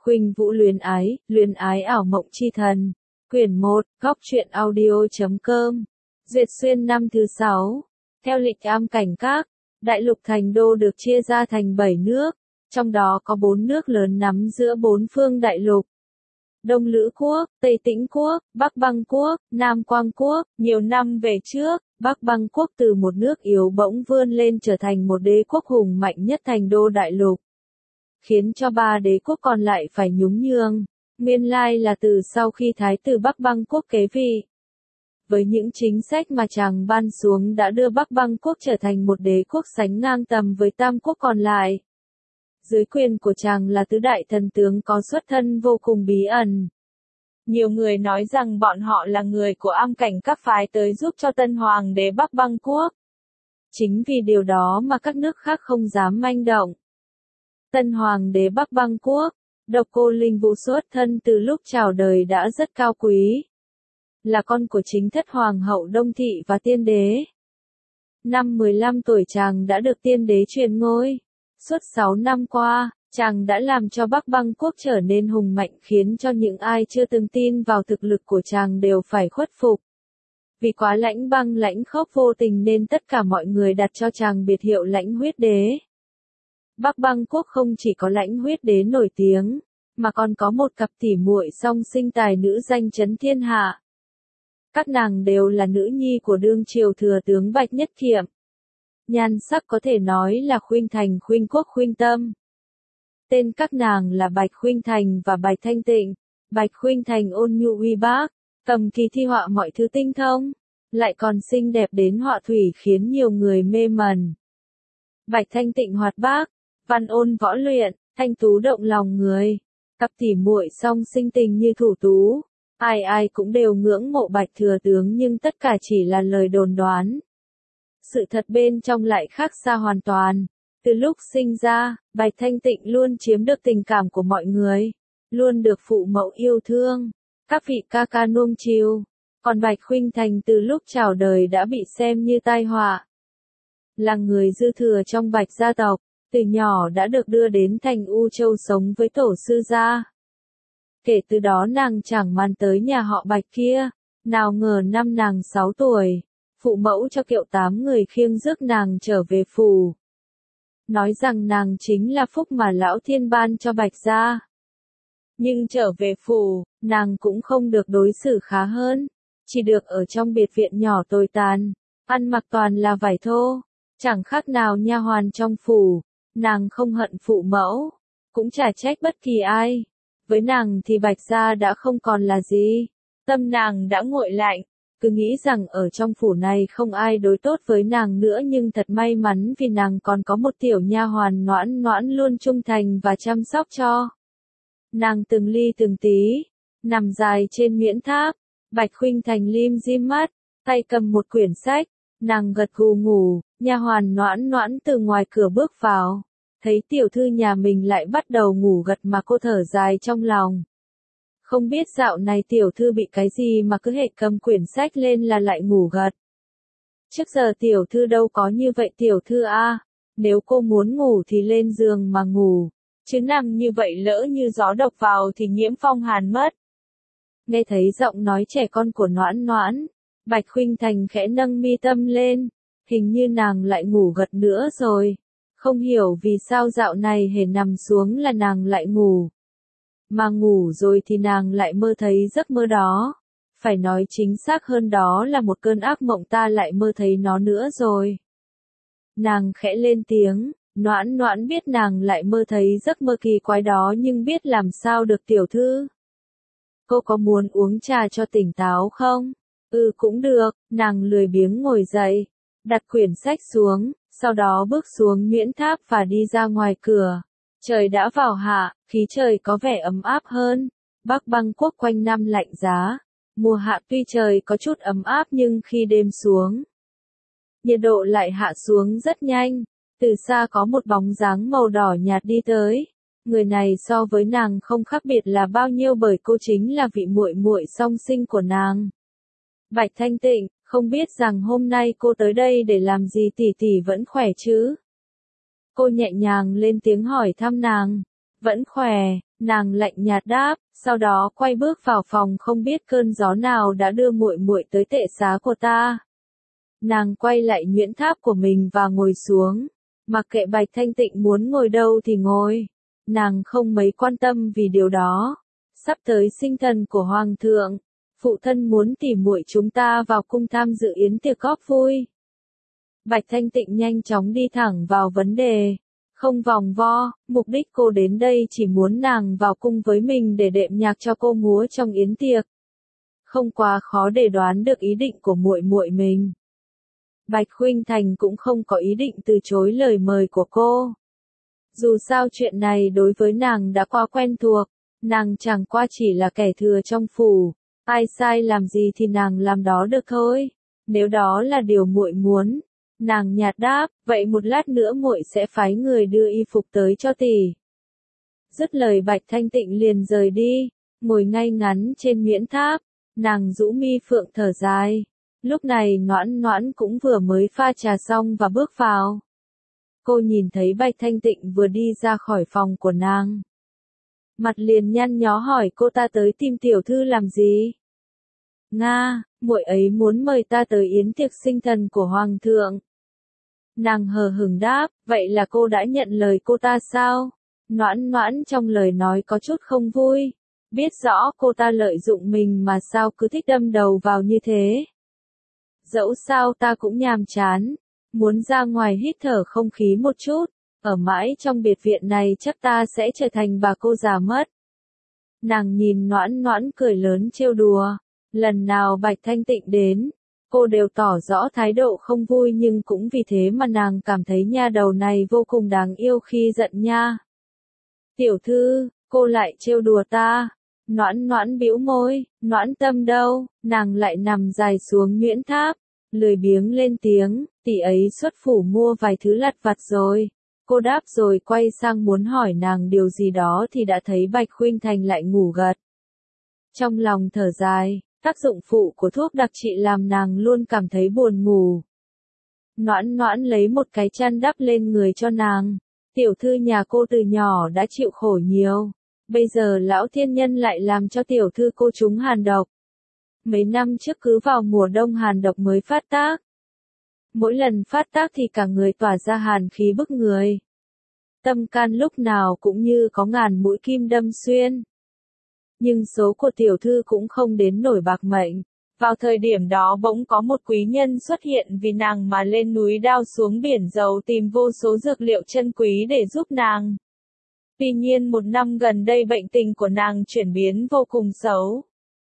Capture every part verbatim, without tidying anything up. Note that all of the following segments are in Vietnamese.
Khuynh Vũ luyến ái, luyến ái ảo mộng chi thần. Quyển một, góc truyện audio chấm com. Duyệt xuyên năm thứ sáu. Theo lịch am cảnh các, đại lục thành đô được chia ra thành bảy nước, trong đó có bốn nước lớn nắm giữa bốn phương đại lục. Đông Lữ Quốc, Tây Tĩnh Quốc, Bắc Băng Quốc, Nam Quang Quốc. Nhiều năm về trước, Bắc Băng Quốc từ một nước yếu bỗng vươn lên trở thành một đế quốc hùng mạnh nhất thành đô đại lục, khiến cho ba đế quốc còn lại phải nhún nhường. Nguyên lai là từ sau khi Thái tử Bắc Băng Quốc kế vị, với những chính sách mà chàng ban xuống đã đưa Bắc Băng Quốc trở thành một đế quốc sánh ngang tầm với tam quốc còn lại. Dưới quyền của chàng là tứ đại thần tướng có xuất thân vô cùng bí ẩn. Nhiều người nói rằng bọn họ là người của am cảnh các phái tới giúp cho tân hoàng đế Bắc Băng Quốc. Chính vì điều đó mà các nước khác không dám manh động. Tân hoàng đế Bắc Băng Quốc, Độc Cô Linh Vũ xuất thân từ lúc chào đời đã rất cao quý, là con của chính thất hoàng hậu Đông Thị và tiên đế. Năm mười lăm tuổi chàng đã được tiên đế truyền ngôi. Suốt sáu năm qua, chàng đã làm cho Bắc Băng Quốc trở nên hùng mạnh, khiến cho những ai chưa từng tin vào thực lực của chàng đều phải khuất phục. Vì quá lãnh băng lãnh khốc vô tình nên tất cả mọi người đặt cho chàng biệt hiệu lãnh huyết đế. Bắc Băng Quốc không chỉ có lãnh huyết đế nổi tiếng, mà còn có một cặp tỉ muội song sinh tài nữ danh chấn thiên hạ. Các nàng đều là nữ nhi của đương triều thừa tướng Bạch Nhất Kiệm. Nhan sắc có thể nói là khuynh thành, khuynh quốc, khuynh tâm. Tên các nàng là Bạch Khuynh Thành và Bạch Thanh Tịnh. Bạch Khuynh Thành ôn nhu uy bác, cầm kỳ thi họa mọi thứ tinh thông, lại còn xinh đẹp đến họa thủy khiến nhiều người mê mẩn. Bạch Thanh Tịnh hoạt bác, văn ôn võ luyện, thanh tú động lòng người. Cặp tỉ muội song sinh tình như thủ tú, ai ai cũng đều ngưỡng mộ Bạch thừa tướng, nhưng tất cả chỉ là lời đồn đoán. Sự thật bên trong lại khác xa hoàn toàn. Từ lúc sinh ra, Bạch Thanh Tịnh luôn chiếm được tình cảm của mọi người, luôn được phụ mẫu yêu thương, các vị ca ca nuông chiều. Còn Bạch Khuynh Thành từ lúc chào đời đã bị xem như tai họa. Là người dư thừa trong Bạch gia tộc, từ nhỏ đã được đưa đến thành U Châu sống với tổ sư gia. Kể từ đó nàng chẳng màn tới nhà họ Bạch kia, nào ngờ năm nàng sáu tuổi, phụ mẫu cho Kiệu tám người khiêng rước nàng trở về phủ. Nói rằng nàng chính là phúc mà lão thiên ban cho Bạch gia. Nhưng trở về phủ, nàng cũng không được đối xử khá hơn, chỉ được ở trong biệt viện nhỏ tồi tàn, ăn mặc toàn là vải thô, chẳng khác nào nha hoàn trong phủ. Nàng không hận phụ mẫu, cũng chả trách bất kỳ ai. Với nàng thì Bạch gia đã không còn là gì. Tâm nàng đã nguội lạnh, cứ nghĩ rằng ở trong phủ này không ai đối tốt với nàng nữa, nhưng thật may mắn vì nàng còn có một tiểu nha hoàn Noãn Noãn luôn trung thành và chăm sóc cho nàng từng ly từng tí. Nằm dài trên miễn tháp, Bạch Khuynh Thành lim dim mắt, tay cầm một quyển sách, nàng gật gù ngủ. Nha hoàn Noãn Noãn từ ngoài cửa bước vào, thấy tiểu thư nhà mình lại bắt đầu ngủ gật mà cô thở dài trong lòng. Không biết dạo này tiểu thư bị cái gì mà cứ hệ cầm quyển sách lên là lại ngủ gật. Trước giờ tiểu thư đâu có như vậy tiểu thư a, nếu cô muốn ngủ thì lên giường mà ngủ, chứ nằm như vậy lỡ như gió độc vào thì nhiễm phong hàn mất. Nghe thấy giọng nói trẻ con của Noãn Noãn, Bạch Khuynh Thành khẽ nâng mi tâm lên, hình như nàng lại ngủ gật nữa rồi. Không hiểu vì sao dạo này hễ nằm xuống là nàng lại ngủ. Mà ngủ rồi thì nàng lại mơ thấy giấc mơ đó. Phải nói chính xác hơn đó là một cơn ác mộng, ta lại mơ thấy nó nữa rồi. Nàng khẽ lên tiếng, Noãn Noãn biết nàng lại mơ thấy giấc mơ kỳ quái đó nhưng biết làm sao được tiểu thư. Cô có muốn uống trà cho tỉnh táo không? Ừ cũng được, nàng lười biếng ngồi dậy, đặt quyển sách xuống, sau đó bước xuống miễn tháp và đi ra ngoài cửa. Trời đã vào hạ, khí trời có vẻ ấm áp hơn. Bắc Băng Quốc quanh năm lạnh giá. Mùa hạ tuy trời có chút ấm áp nhưng khi đêm xuống, nhiệt độ lại hạ xuống rất nhanh. Từ xa có một bóng dáng màu đỏ nhạt đi tới. Người này so với nàng không khác biệt là bao nhiêu, bởi cô chính là vị muội muội song sinh của nàng, Bạch Thanh Tịnh. Không biết rằng hôm nay cô tới đây để làm gì, tỷ tỷ vẫn khỏe chứ? Cô nhẹ nhàng lên tiếng hỏi thăm nàng. Vẫn khỏe, nàng lạnh nhạt đáp, sau đó quay bước vào phòng không biết cơn gió nào đã đưa muội muội tới tệ xá của ta. Nàng quay lại nhuyễn tháp của mình và ngồi xuống, mặc kệ Bạch Thanh Tịnh muốn ngồi đâu thì ngồi. Nàng không mấy quan tâm vì điều đó. Sắp tới sinh thần của Hoàng thượng, phụ thân muốn tỉ muội chúng ta vào cung tham dự yến tiệc góp vui. Bạch Thanh Tịnh nhanh chóng đi thẳng vào vấn đề, không vòng vo, mục đích cô đến đây chỉ muốn nàng vào cung với mình để đệm nhạc cho cô múa trong yến tiệc. Không quá khó để đoán được ý định của muội muội mình. Bạch Khuynh Thành cũng không có ý định từ chối lời mời của cô. Dù sao chuyện này đối với nàng đã quá quen thuộc, nàng chẳng qua chỉ là kẻ thừa trong phủ, ai sai làm gì thì nàng làm đó được thôi. Nếu đó là điều muội muốn, nàng nhạt đáp, vậy một lát nữa muội sẽ phái người đưa y phục tới cho tỷ. Dứt lời Bạch Thanh Tịnh liền rời đi, ngồi ngay ngắn trên nhuyễn tháp, nàng rũ mi phượng thở dài. Lúc này Noãn Noãn cũng vừa mới pha trà xong và bước vào. Cô nhìn thấy Bạch Thanh Tịnh vừa đi ra khỏi phòng của nàng. Mặt liền nhăn nhó hỏi cô ta tới tìm tiểu thư làm gì? Nga, muội ấy muốn mời ta tới yến tiệc sinh thần của Hoàng thượng. Nàng hờ hững đáp, vậy là cô đã nhận lời cô ta sao? Noãn Noãn trong lời nói có chút không vui. Biết rõ cô ta lợi dụng mình mà sao cứ thích đâm đầu vào như thế. Dẫu sao ta cũng nhàm chán, muốn ra ngoài hít thở không khí một chút, ở mãi trong biệt viện này chắc ta sẽ trở thành bà cô già mất. Nàng nhìn Noãn Noãn cười lớn trêu đùa, lần nào Bạch Thanh Tịnh đến, cô đều tỏ rõ thái độ không vui nhưng cũng vì thế mà nàng cảm thấy nha đầu này vô cùng đáng yêu khi giận nha. Tiểu thư, cô lại trêu đùa ta. Noãn Noãn bĩu môi, Noãn Tâm đâu, nàng lại nằm dài xuống nhuyễn tháp, lười biếng lên tiếng, tỷ ấy xuất phủ mua vài thứ lặt vặt rồi. Cô đáp rồi quay sang muốn hỏi nàng điều gì đó thì đã thấy Bạch Khuynh Thành lại ngủ gật. Trong lòng thở dài, tác dụng phụ của thuốc đặc trị làm nàng luôn cảm thấy buồn ngủ. Noãn Noãn lấy một cái chăn đắp lên người cho nàng, tiểu thư nhà cô từ nhỏ đã chịu khổ nhiều. Bây giờ lão thiên nhân lại làm cho tiểu thư cô trúng hàn độc. Mấy năm trước cứ vào mùa đông hàn độc mới phát tác. Mỗi lần phát tác thì cả người tỏa ra hàn khí bức người. Tâm can lúc nào cũng như có ngàn mũi kim đâm xuyên. Nhưng số của tiểu thư cũng không đến nổi bạc mệnh. Vào thời điểm đó bỗng có một quý nhân xuất hiện vì nàng mà lên núi đao xuống biển dầu tìm vô số dược liệu chân quý để giúp nàng. Tuy nhiên một năm gần đây bệnh tình của nàng chuyển biến vô cùng xấu.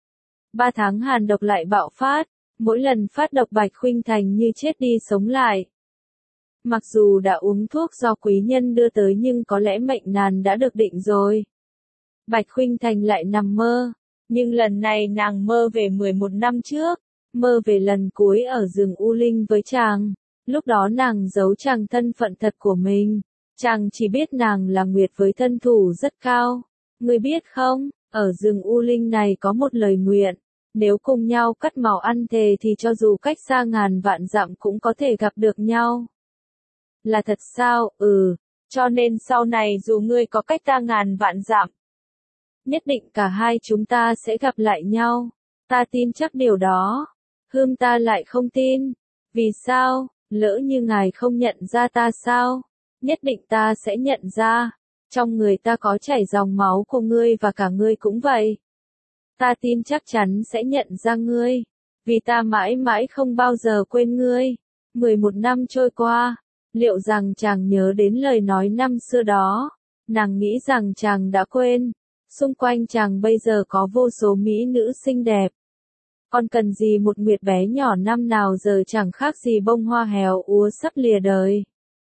Ba tháng hàn độc lại bạo phát, mỗi lần phát độc Bạch Khuynh Thành như chết đi sống lại. Mặc dù đã uống thuốc do quý nhân đưa tới nhưng có lẽ mệnh nàng đã được định rồi. Bạch Khuynh Thành lại nằm mơ, nhưng lần này nàng mơ về mười một năm trước, mơ về lần cuối ở rừng U Linh với chàng, lúc đó nàng giấu chàng thân phận thật của mình. Chàng chỉ biết nàng là Nguyệt với thân thủ rất cao. Ngươi biết không, ở rừng U Linh này có một lời nguyện, nếu cùng nhau cắt màu ăn thề thì cho dù cách xa ngàn vạn dặm cũng có thể gặp được nhau. Là thật sao? Ừ, cho nên sau này dù ngươi có cách ta ngàn vạn dặm, nhất định cả hai chúng ta sẽ gặp lại nhau. Ta tin chắc điều đó. Hương ta lại không tin. Vì sao? Lỡ như ngài không nhận ra ta sao? Nhất định ta sẽ nhận ra, trong người ta có chảy dòng máu của ngươi và cả ngươi cũng vậy. Ta tin chắc chắn sẽ nhận ra ngươi, vì ta mãi mãi không bao giờ quên ngươi. Mười một năm trôi qua, liệu rằng chàng nhớ đến lời nói năm xưa đó? Nàng nghĩ rằng chàng đã quên, xung quanh chàng bây giờ có vô số mỹ nữ xinh đẹp. Còn cần gì một nguyệt bé nhỏ năm nào giờ chẳng khác gì bông hoa héo úa sắp lìa đời.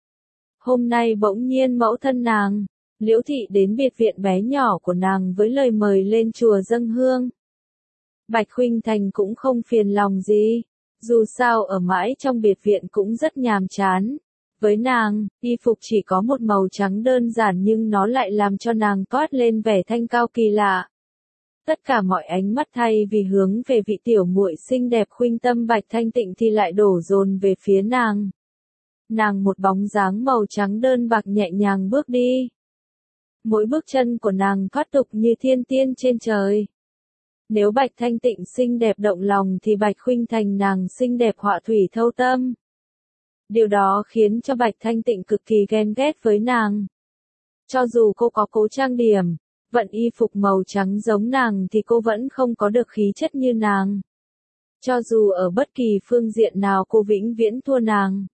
Hôm nay bỗng nhiên mẫu thân nàng, Liễu Thị đến biệt viện bé nhỏ của nàng với lời mời lên chùa dâng hương. Bạch Khuynh Thành cũng không phiền lòng gì, dù sao ở mãi trong biệt viện cũng rất nhàm chán. Với nàng, y phục chỉ có một màu trắng đơn giản nhưng nó lại làm cho nàng toát lên vẻ thanh cao kỳ lạ. Tất cả mọi ánh mắt thay vì hướng về vị tiểu muội xinh đẹp Khuynh Tâm Bạch Thanh Tịnh thì lại đổ dồn về phía nàng. Nàng một bóng dáng màu trắng đơn bạc nhẹ nhàng bước đi. Mỗi bước chân của nàng thoát tục như thiên tiên trên trời. Nếu Bạch Thanh Tịnh xinh đẹp động lòng thì Bạch Khuynh Thành nàng xinh đẹp họa thủy thâu tâm. Điều đó khiến cho Bạch Thanh Tịnh cực kỳ ghen ghét với nàng. Cho dù cô có cố trang điểm, vận y phục màu trắng giống nàng thì cô vẫn không có được khí chất như nàng. Cho dù ở bất kỳ phương diện nào cô vĩnh viễn thua nàng.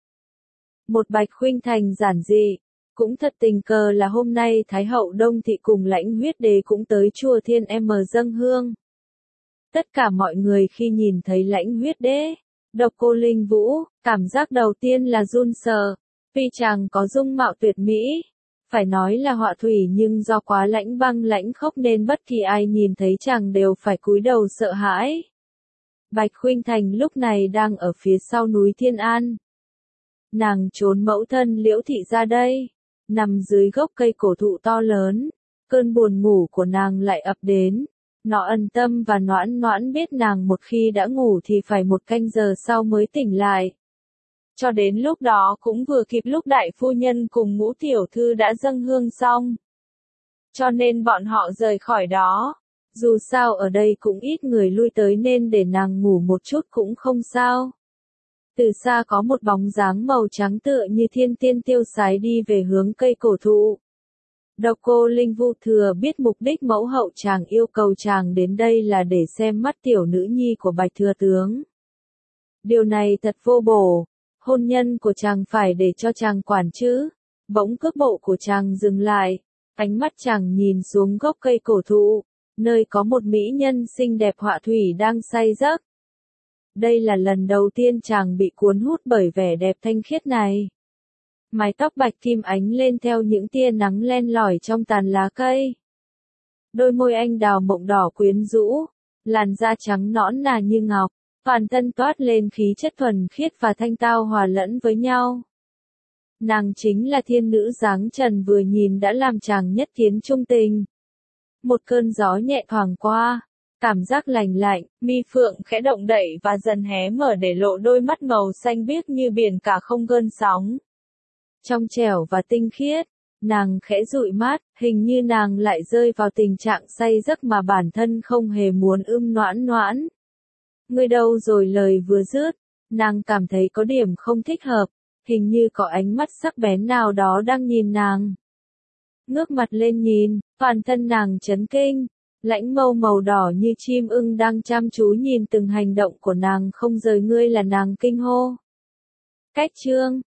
Một Bạch Khuynh Thành giản dị. Cũng thật tình cờ là hôm nay Thái hậu Đông Thị cùng Lãnh Huyết Đế cũng tới chùa Thiên M dâng hương. Tất cả mọi người khi nhìn thấy Lãnh Huyết Đế, Độc Cô Linh Vũ, cảm giác đầu tiên là run sợ, vì chàng có dung mạo tuyệt mỹ. Phải nói là họa thủy nhưng do quá lãnh băng lãnh khốc nên bất kỳ ai nhìn thấy chàng đều phải cúi đầu sợ hãi. Bạch Khuynh Thành lúc này đang ở phía sau núi Thiên An. Nàng trốn mẫu thân Liễu Thị ra đây, nằm dưới gốc cây cổ thụ to lớn, cơn buồn ngủ của nàng lại ập đến. Nó ân tâm và noãn noãn biết nàng một khi đã ngủ thì phải một canh giờ sau mới tỉnh lại. Cho đến lúc đó cũng vừa kịp lúc đại phu nhân cùng ngũ tiểu thư đã dâng hương xong. Cho nên bọn họ rời khỏi đó. Dù sao ở đây cũng ít người lui tới nên để nàng ngủ một chút cũng không sao. Từ xa có một bóng dáng màu trắng tựa như thiên tiên tiêu sái đi về hướng cây cổ thụ. Độc Cô Linh Vũ thừa biết mục đích mẫu hậu chàng yêu cầu chàng đến đây là để xem mắt tiểu nữ nhi của Bạch Thừa Tướng. Điều này thật vô bổ, hôn nhân của chàng phải để cho chàng quản chứ. Bỗng cước bộ của chàng dừng lại, ánh mắt chàng nhìn xuống gốc cây cổ thụ, nơi có một mỹ nhân xinh đẹp họa thủy đang say giấc. Đây là lần đầu tiên chàng bị cuốn hút bởi vẻ đẹp thanh khiết này. Mái tóc bạch kim ánh lên theo những tia nắng len lỏi trong tàn lá cây. Đôi môi anh đào mộng đỏ quyến rũ, làn da trắng nõn nà như ngọc, toàn thân toát lên khí chất thuần khiết và thanh tao hòa lẫn với nhau. Nàng chính là thiên nữ dáng trần vừa nhìn đã làm chàng nhất kiến trung tình. Một cơn gió nhẹ thoảng qua, cảm giác lành lạnh, mi phượng khẽ động đậy và dần hé mở để lộ đôi mắt màu xanh biếc như biển cả không gợn sóng. Trong trẻo và tinh khiết, nàng khẽ dụi mắt, hình như nàng lại rơi vào tình trạng say giấc mà bản thân không hề muốn ưm noãn noãn. Ngươi đâu rồi lời vừa dứt, nàng cảm thấy có điểm không thích hợp, hình như có ánh mắt sắc bén nào đó đang nhìn nàng. Ngước mặt lên nhìn, toàn thân nàng chấn kinh, lãnh mâu màu đỏ như chim ưng đang chăm chú nhìn từng hành động của nàng không rời ngươi là nàng kinh hô. Cách chương